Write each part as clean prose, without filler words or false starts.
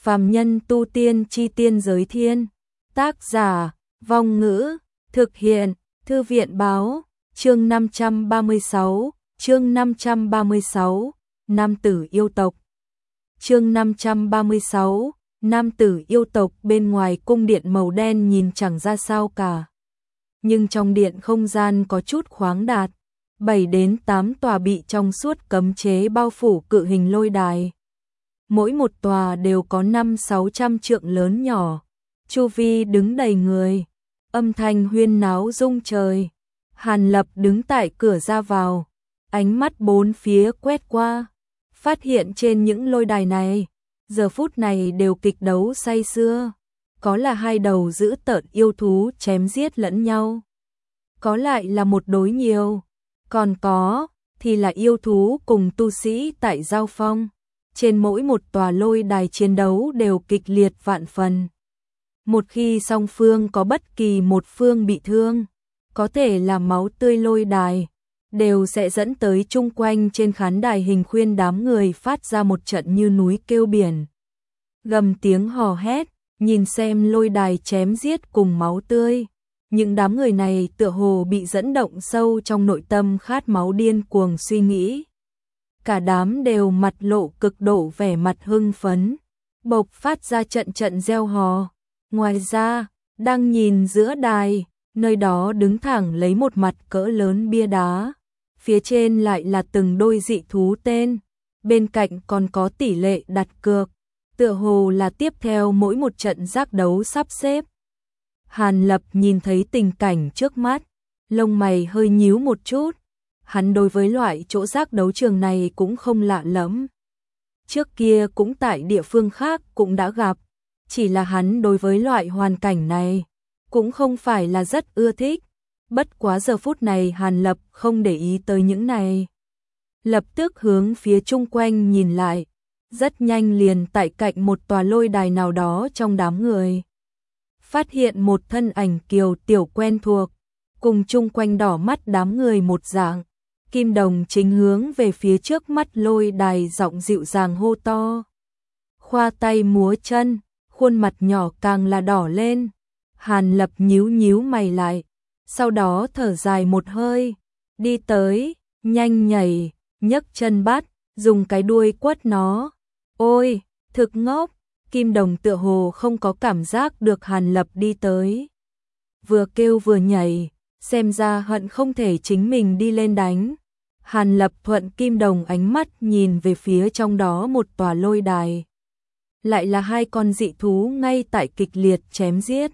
Phàm nhân tu tiên chi tiên giới thiên. Tác giả, Vong Ngữ, thực hiện, Thư viện Báo, chương 536, Nam tử yêu tộc. Chương 536, Nam tử yêu tộc. Bên ngoài cung điện màu đen nhìn chẳng ra sao cả. Nhưng trong điện không gian có chút khoáng đạt, 7 đến 8 tòa bị trong suốt cấm chế bao phủ cự hình lôi đài. Mỗi một tòa đều có 500-600 trượng lớn nhỏ, chu vi đứng đầy người, âm thanh huyên náo rung trời. Hàn Lập đứng tại cửa ra vào, ánh mắt bốn phía quét qua, phát hiện trên những lôi đài này, giờ phút này đều kịch đấu say sưa. Có là hai đầu dữ tợn yêu thú chém giết lẫn nhau, có lại là một đối nhiều, còn có thì là yêu thú cùng tu sĩ tại giao phong. Trên mỗi một tòa lôi đài chiến đấu đều kịch liệt vạn phần. Một khi song phương có bất kỳ một phương bị thương, có thể là máu tươi lôi đài, đều sẽ dẫn tới chung quanh trên khán đài hình khuyên đám người phát ra một trận như núi kêu biển. Gầm tiếng hò hét, nhìn xem lôi đài chém giết cùng máu tươi. Những đám người này tựa hồ bị dẫn động sâu trong nội tâm khát máu điên cuồng suy nghĩ. Cả đám đều mặt lộ cực độ vẻ mặt hưng phấn, bộc phát ra trận trận reo hò. Ngoài ra, đang nhìn giữa đài, nơi đó đứng thẳng lấy một mặt cỡ lớn bia đá, phía trên lại là từng đôi dị thú tên, bên cạnh còn có tỷ lệ đặt cược, tựa hồ là tiếp theo mỗi một trận giác đấu sắp xếp. Hàn Lập nhìn thấy tình cảnh trước mắt, lông mày hơi nhíu một chút. Hắn đối với loại chỗ giác đấu trường này cũng không lạ lẫm. Trước kia cũng tại địa phương khác cũng đã gặp, chỉ là hắn đối với loại hoàn cảnh này cũng không phải là rất ưa thích. Bất quá giờ phút này Hàn Lập không để ý tới những này. Lập tức hướng phía chung quanh nhìn lại, rất nhanh liền tại cạnh một tòa lôi đài nào đó trong đám người. Phát hiện một thân ảnh kiều tiểu quen thuộc, cùng chung quanh đỏ mắt đám người một dạng. Kim Đồng chính hướng về phía trước mắt lôi đài giọng dịu dàng hô to. Khoa tay múa chân, khuôn mặt nhỏ càng là đỏ lên. Hàn Lập nhíu nhíu mày lại, sau đó thở dài một hơi, đi tới, nhanh nhảy, nhấc chân bắt, dùng cái đuôi quất nó. Ôi, thực ngốc, Kim Đồng tựa hồ không có cảm giác được Hàn Lập đi tới. Vừa kêu vừa nhảy, xem ra hận không thể chính mình đi lên đánh. Hàn Lập thuận Kim Đồng ánh mắt nhìn về phía trong đó một tòa lôi đài. Lại là hai con dị thú ngay tại kịch liệt chém giết.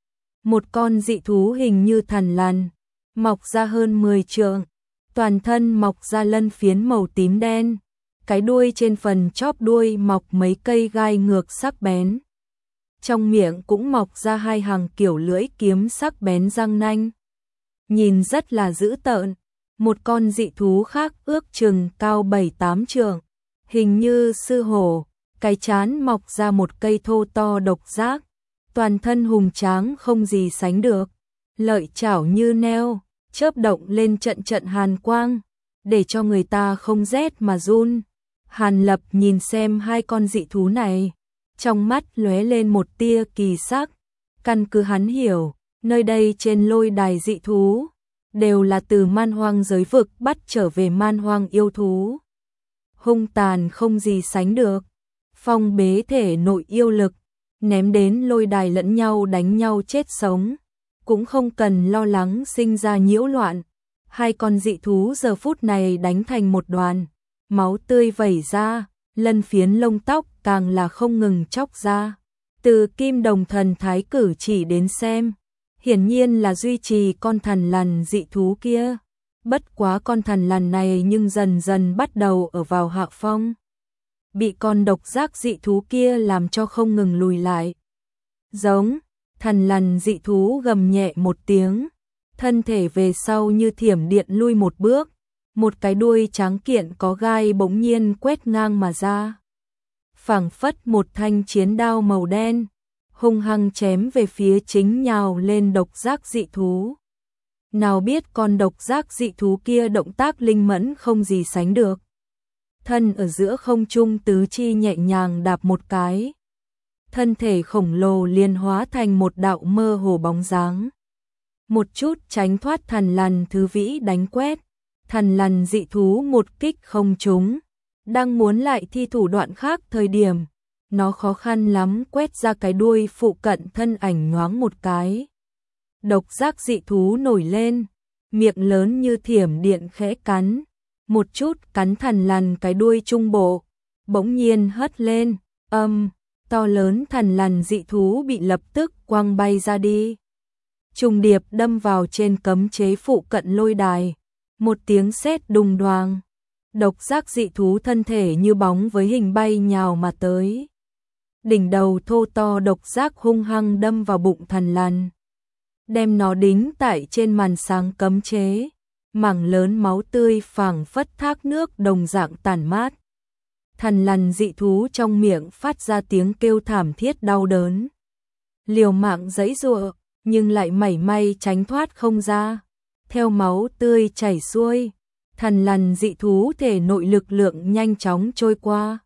Một con dị thú hình như thằn lằn, mọc ra hơn 10 trượng, toàn thân mọc ra lân phiến màu tím đen, cái đuôi trên phần chóp đuôi mọc mấy cây gai ngược sắc bén. Trong miệng cũng mọc ra hai hàng kiểu lưỡi kiếm sắc bén răng nanh. Nhìn rất là dữ tợn. Một con dị thú khác ước chừng cao 7-8 trượng, hình như sư hổ, cái trán mọc ra một cây thô to độc giác, toàn thân hùng tráng không gì sánh được, lợi chảo như neo, chớp động lên trận trận hàn quang, để cho người ta không rét mà run. Hàn Lập nhìn xem hai con dị thú này, trong mắt lóe lên một tia kỳ sắc, căn cứ hắn hiểu, nơi đây trên lôi đài dị thú đều là từ man hoang giới vực bắt trở về man hoang yêu thú. Hung tàn không gì sánh được, phong bế thể nội yêu lực, ném đến lôi đài lẫn nhau đánh nhau chết sống, cũng không cần lo lắng sinh ra nhiễu loạn. Hai con dị thú giờ phút này đánh thành một đoàn, máu tươi vẩy ra, lân phiến lông tóc càng là không ngừng chóc ra. Từ Kim Đồng thần thái cử chỉ đến xem, hiển nhiên là duy trì con thằn lằn dị thú kia. Bất quá con thằn lằn này nhưng dần dần bắt đầu ở vào hạ phong. Bị con độc giác dị thú kia làm cho không ngừng lùi lại. Giống, thằn lằn dị thú gầm nhẹ một tiếng, thân thể về sau như thiểm điện lui một bước, một cái đuôi tráng kiện có gai bỗng nhiên quét ngang mà ra. Phảng phất một thanh chiến đao màu đen, hung hăng chém về phía chính nhào lên độc giác dị thú. Nào biết con độc giác dị thú kia động tác linh mẫn không gì sánh được. Thân ở giữa không trung tứ chi nhẹ nhàng đạp một cái. thân thể khổng lồ liền hóa thành một đạo mơ hồ bóng dáng. Một chút tránh thoát Thần Lằn Thứ Vĩ đánh quét, Thần Lằn dị thú một kích không trúng, đang muốn lại thi thủ đoạn khác thời điểm, nó khó khăn lắm quét ra cái đuôi phụ cận thân ảnh nhoáng một cái. Độc giác dị thú nổi lên, miệng lớn như thiểm điện khẽ cắn, một chút cắn Thần Lằn cái đuôi trung bộ, bỗng nhiên hất lên, to lớn Thần Lằn dị thú bị lập tức quăng bay ra đi. Trùng điệp đâm vào trên cấm chế phụ cận lôi đài, một tiếng sét đùng đoàng. Độc giác dị thú thân thể như bóng với hình bay nhào mà tới. Đỉnh đầu thô to độc giác hung hăng đâm vào bụng Thần Lằn, đem nó đính tại trên màn sáng cấm chế, mảng lớn máu tươi phảng phất thác nước đồng dạng tản mát. Thần Lằn dị thú trong miệng phát ra tiếng kêu thảm thiết đau đớn, liều mạng giãy giụa, nhưng lại mảy may tránh thoát không ra. Theo máu tươi chảy xuôi, Thần Lằn dị thú thể nội lực lượng nhanh chóng trôi qua.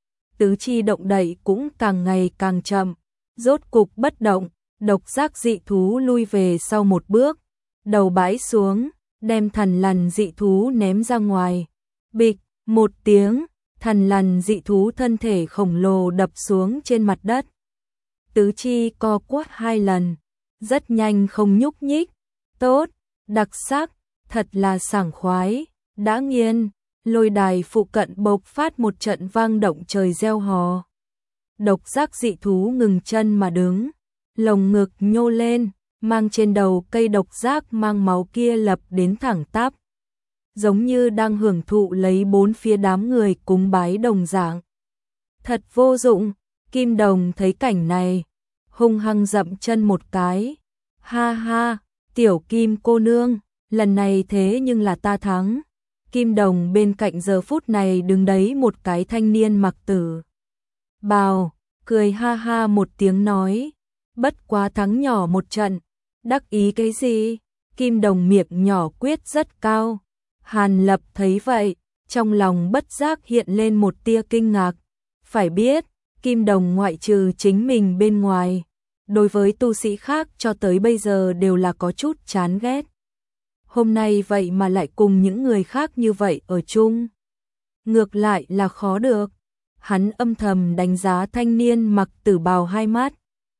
Tứ chi động đậy cũng càng ngày càng chậm, rốt cục bất động, độc giác dị thú lui về sau một bước, đầu bãi xuống, đem Thần Lằn dị thú ném ra ngoài. Bịch, một tiếng, Thần Lằn dị thú thân thể khổng lồ đập xuống trên mặt đất. Tứ chi co quắp 2 lần, rất nhanh không nhúc nhích. Tốt, đặc sắc, thật là sảng khoái, đã nghiền. Lôi đài phụ cận bộc phát một trận vang động trời reo hò. Độc giác dị thú ngừng chân mà đứng, lồng ngực nhô lên, mang trên đầu cây độc giác mang máu kia lập đến thẳng tắp, giống như đang hưởng thụ lấy bốn phía đám người cúng bái đồng dạng. Thật vô dụng. Kim Đồng thấy cảnh này, hung hăng dậm chân một cái. Ha ha, tiểu Kim cô nương, lần này thế nhưng là ta thắng. Kim Đồng bên cạnh giờ phút này đứng đấy một cái thanh niên mặc tử bào, cười ha ha một tiếng nói, bất quá thắng nhỏ một trận, đắc ý cái gì? Kim Đồng miệng nhỏ quyết rất cao. Hàn Lập thấy vậy, trong lòng bất giác hiện lên một tia kinh ngạc. Phải biết, Kim Đồng ngoại trừ chính mình bên ngoài, đối với tu sĩ khác cho tới bây giờ đều là có chút chán ghét. Hôm nay vậy mà lại cùng những người khác như vậy ở chung, ngược lại là khó được. Hắn âm thầm đánh giá thanh niên mặc tử bào hai mắt,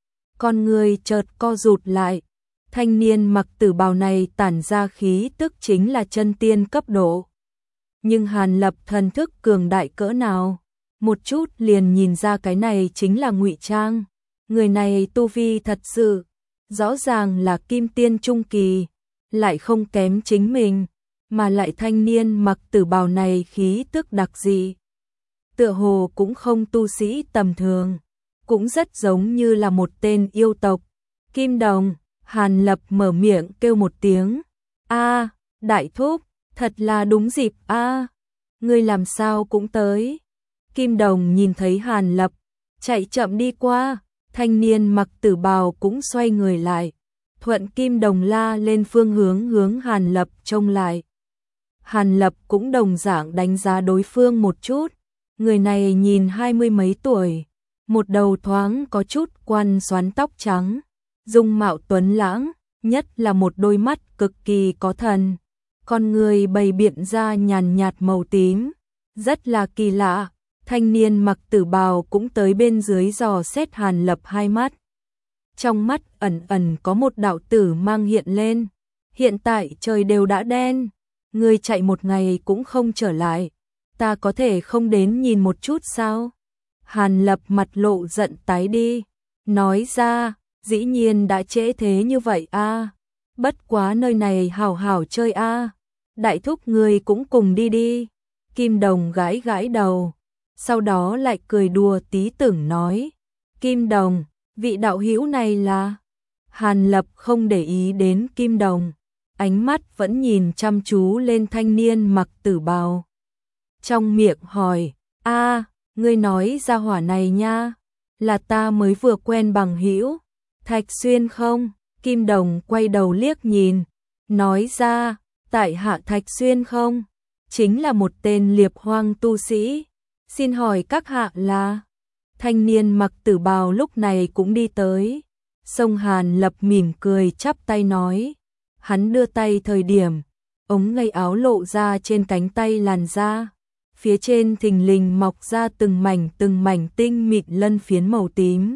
con người chợt co rụt lại. Thanh niên mặc tử bào này tản ra khí tức chính là chân tiên cấp độ. Nhưng Hàn Lập thần thức cường đại cỡ nào, một chút liền nhìn ra cái này chính là ngụy trang. Người này tu vi thật sự, rõ ràng là kim tiên trung kỳ, lại không kém chính mình, mà lại thanh niên mặc tử bào này khí tức đặc dị. Tựa hồ cũng không tu sĩ tầm thường, cũng rất giống như là một tên yêu tộc. Kim Đồng, Hàn Lập mở miệng kêu một tiếng. A, đại thúc, thật là đúng dịp a. Ngươi làm sao cũng tới. Kim Đồng nhìn thấy Hàn Lập, chạy chậm đi qua, thanh niên mặc tử bào cũng xoay người lại, thuận Kim Đồng la lên phương hướng Hàn Lập trông lại. Hàn Lập cũng đồng dạng đánh giá đối phương một chút, người này nhìn 20 mấy tuổi, một đầu thoáng có chút quăn xoắn tóc trắng, dung mạo tuấn lãng, nhất là một đôi mắt cực kỳ có thần, con người bày biện ra nhàn nhạt màu tím, rất là kỳ lạ. Thanh niên mặc tử bào cũng tới bên dưới dò xét Hàn Lập hai mắt. Trong mắt ẩn ẩn có một đạo tử mang hiện lên. Hiện tại trời đều đã đen, ngươi chạy một ngày cũng không trở lại, ta có thể không đến nhìn một chút sao? Hàn Lập mặt lộ giận tái đi, nói ra, dĩ nhiên đã trễ thế như vậy a. Bất quá nơi này hảo hảo chơi a. Đại thúc ngươi cũng cùng đi đi. Kim Đồng gãi gãi đầu, sau đó lại cười đùa tí tưởng nói, Kim Đồng, vị đạo hữu này là... Hàn Lập không để ý đến Kim Đồng, ánh mắt vẫn nhìn chăm chú lên thanh niên mặc tử bào. Trong miệng hỏi, a, ngươi nói ra hỏa này nha, là ta mới vừa quen bằng hữu, Thạch Xuyên không? Kim Đồng quay đầu liếc nhìn, nói ra, tại hạ Thạch Xuyên không? Chính là một tên liệp hoang tu sĩ. Xin hỏi các hạ là? Thanh niên mặc tử bào lúc này cũng đi tới. Song Hàn Lập mỉm cười chắp tay nói. Hắn đưa tay thời điểm, ống ngay áo lộ ra trên cánh tay làn da. Phía trên thình lình mọc ra từng mảnh tinh mịn lân phiến màu tím.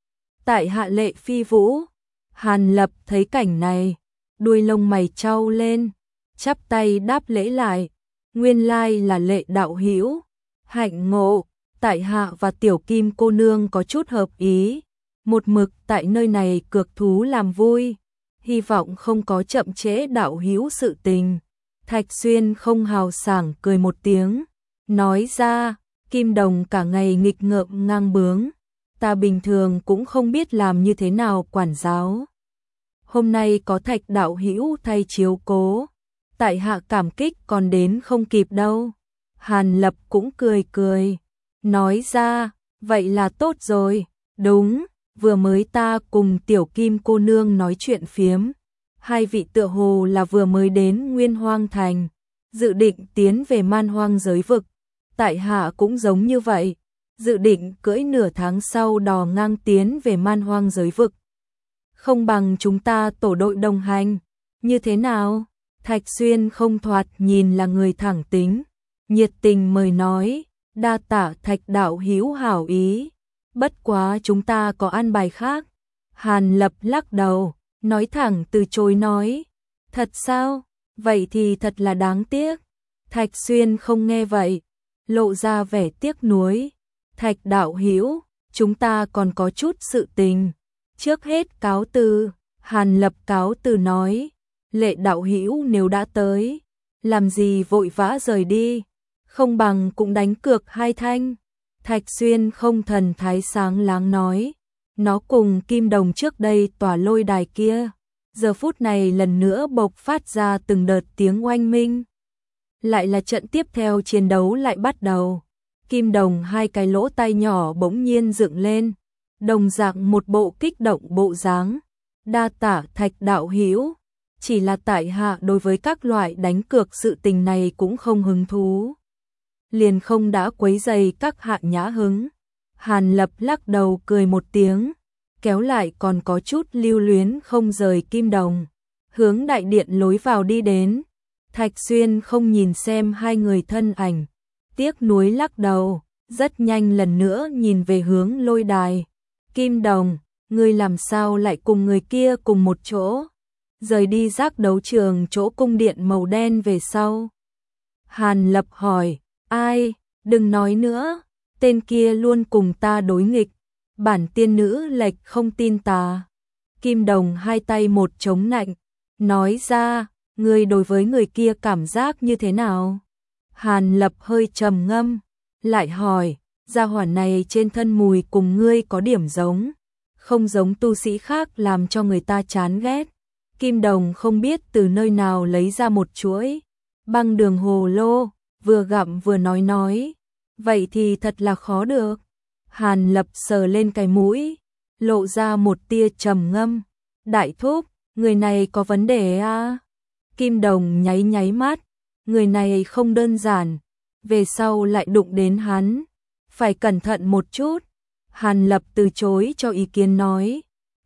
Tại hạ Lệ Phi Vũ. Hàn Lập thấy cảnh này, đuôi lông mày chau lên, chắp tay đáp lễ lại. Nguyên lai là Lệ đạo hữu, hạnh ngộ. Tại hạ và Tiểu Kim cô nương có chút hợp ý, một mực tại nơi này cược thú làm vui, hy vọng không có chậm trễ đạo hữu sự tình. Thạch Xuyên không hào sảng cười một tiếng, nói ra, Kim Đồng cả ngày nghịch ngợm ngang bướng, ta bình thường cũng không biết làm như thế nào quản giáo. Hôm nay có Thạch đạo hữu thay chiếu cố, tại hạ cảm kích còn đến không kịp đâu. Hàn Lập cũng cười cười, nói ra, vậy là tốt rồi, đúng, vừa mới ta cùng Tiểu Kim cô nương nói chuyện phiếm, hai vị tựa hồ là vừa mới đến Nguyên Hoang Thành, dự định tiến về Man Hoang giới vực, tại hạ cũng giống như vậy, dự định cưỡi nửa tháng sau đò ngang tiến về Man Hoang giới vực. Không bằng chúng ta tổ đội đồng hành, như thế nào? Thạch Xuyên không thoạt nhìn là người thẳng tính, nhiệt tình mời nói, đa tạ Thạch đạo hữu hảo ý, bất quá chúng ta có an bài khác. Hàn Lập lắc đầu, nói thẳng từ chối nói, thật sao? Vậy thì thật là đáng tiếc. Thạch Xuyên không nghe vậy, lộ ra vẻ tiếc nuối. Thạch đạo hữu, chúng ta còn có chút sự tình. Trước hết cáo từ. Hàn Lập cáo từ nói, Lệ đạo hữu nếu đã tới, làm gì vội vã rời đi, không bằng cũng đánh cược hai thanh. Thạch Xuyên không thần thái sáng láng nói, nó cùng Kim Đồng trước đây tỏa lôi đài kia, giờ phút này lần nữa bộc phát ra từng đợt tiếng oanh minh. Lại là trận tiếp theo chiến đấu lại bắt đầu. Kim Đồng hai cái lỗ tai nhỏ bỗng nhiên dựng lên, đồng dạng một bộ kích động bộ dáng. Đa tạ Thạch đạo hữu, chỉ là tại hạ đối với các loại đánh cược sự tình này cũng không hứng thú, liền không đã quấy rầy các hạ nhã hứng. Hàn Lập lắc đầu cười một tiếng, kéo lại còn có chút lưu luyến không rời Kim Đồng, hướng đại điện lối vào đi đến. Thạch Xuyên không nhìn xem hai người thân ảnh, tiếc nuối lắc đầu, rất nhanh lần nữa nhìn về hướng lôi đài. Kim Đồng, ngươi làm sao lại cùng người kia cùng một chỗ? Rời đi giác đấu trường chỗ cung điện màu đen về sau. Hàn Lập hỏi, ai, đừng nói nữa, tên kia luôn cùng ta đối nghịch, bản tiên nữ lệch không tin ta. Kim Đồng hai tay một chống nạnh, nói ra, ngươi đối với người kia cảm giác như thế nào? Hàn Lập hơi trầm ngâm, lại hỏi, gia hỏa này trên thân mùi cùng ngươi có điểm giống, không giống tu sĩ khác làm cho người ta chán ghét. Kim Đồng không biết từ nơi nào lấy ra một chuỗi băng đường hồ lô, vừa gặm vừa nói, vậy thì thật là khó được. Hàn Lập sờ lên cái mũi, lộ ra một tia trầm ngâm, đại thúc, người này có vấn đề à? Kim Đồng nháy nháy mắt, người này không đơn giản, về sau lại đụng đến hắn, phải cẩn thận một chút. Hàn Lập từ chối cho ý kiến nói,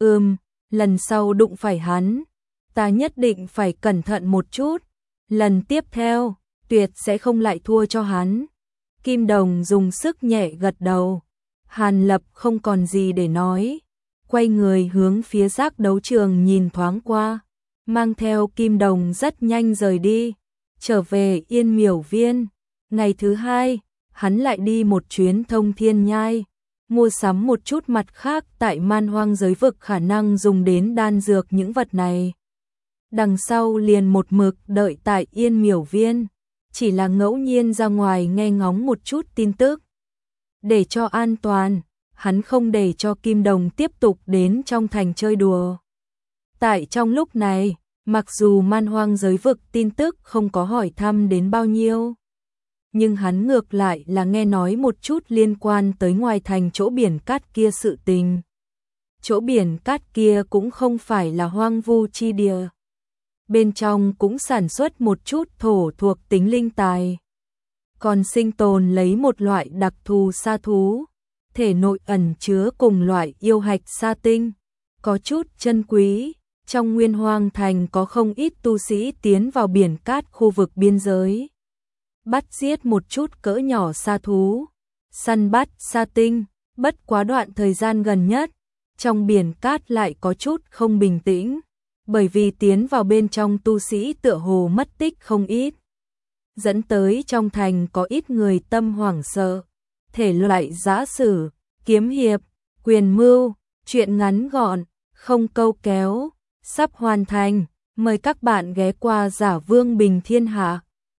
lần sau đụng phải hắn, ta nhất định phải cẩn thận một chút, lần tiếp theo, tuyệt sẽ không lại thua cho hắn. Kim Đồng dùng sức nhẹ gật đầu, Hàn Lập không còn gì để nói, quay người hướng phía giác đấu trường nhìn thoáng qua, mang theo Kim Đồng rất nhanh rời đi, trở về Yên Miểu Viên. Ngày thứ hai, hắn lại đi một chuyến Thông Thiên Nhai, mua sắm một chút mặt khác tại Man Hoang giới vực khả năng dùng đến đan dược những vật này. Đằng sau liền một mực đợi tại Yên Miểu Viên, chỉ là ngẫu nhiên ra ngoài nghe ngóng một chút tin tức. Để cho an toàn, hắn không để cho Kim Đồng tiếp tục đến trong thành chơi đùa. Tại trong lúc này, mặc dù Man Hoang giới vực tin tức không có hỏi thăm đến bao nhiêu, nhưng hắn ngược lại là nghe nói một chút liên quan tới ngoài thành chỗ biển cát kia sự tình. Chỗ biển cát kia cũng không phải là hoang vu chi địa. Bên trong cũng sản xuất một chút thổ thuộc tính linh tài, còn sinh tồn lấy một loại đặc thù sa thú. thể nội ẩn chứa cùng loại yêu hạch sa tinh, có chút chân quý. Trong Nguyên Hoang Thành có không ít tu sĩ tiến vào biển cát khu vực biên giới, bắt giết một chút cỡ nhỏ sa thú, săn bắt sa tinh. Bất quá đoạn thời gian gần nhất, trong biển cát lại có chút không bình tĩnh, bởi vì tiến vào bên trong tu sĩ tựa hồ mất tích không ít, dẫn tới trong thành có ít người tâm hoảng sợ. Thể loại giã sử, kiếm hiệp, quyền mưu, truyện ngắn gọn, không câu kéo, sắp hoàn thành. Mời các bạn ghé qua Giả Vương Bình Thiên Hạ.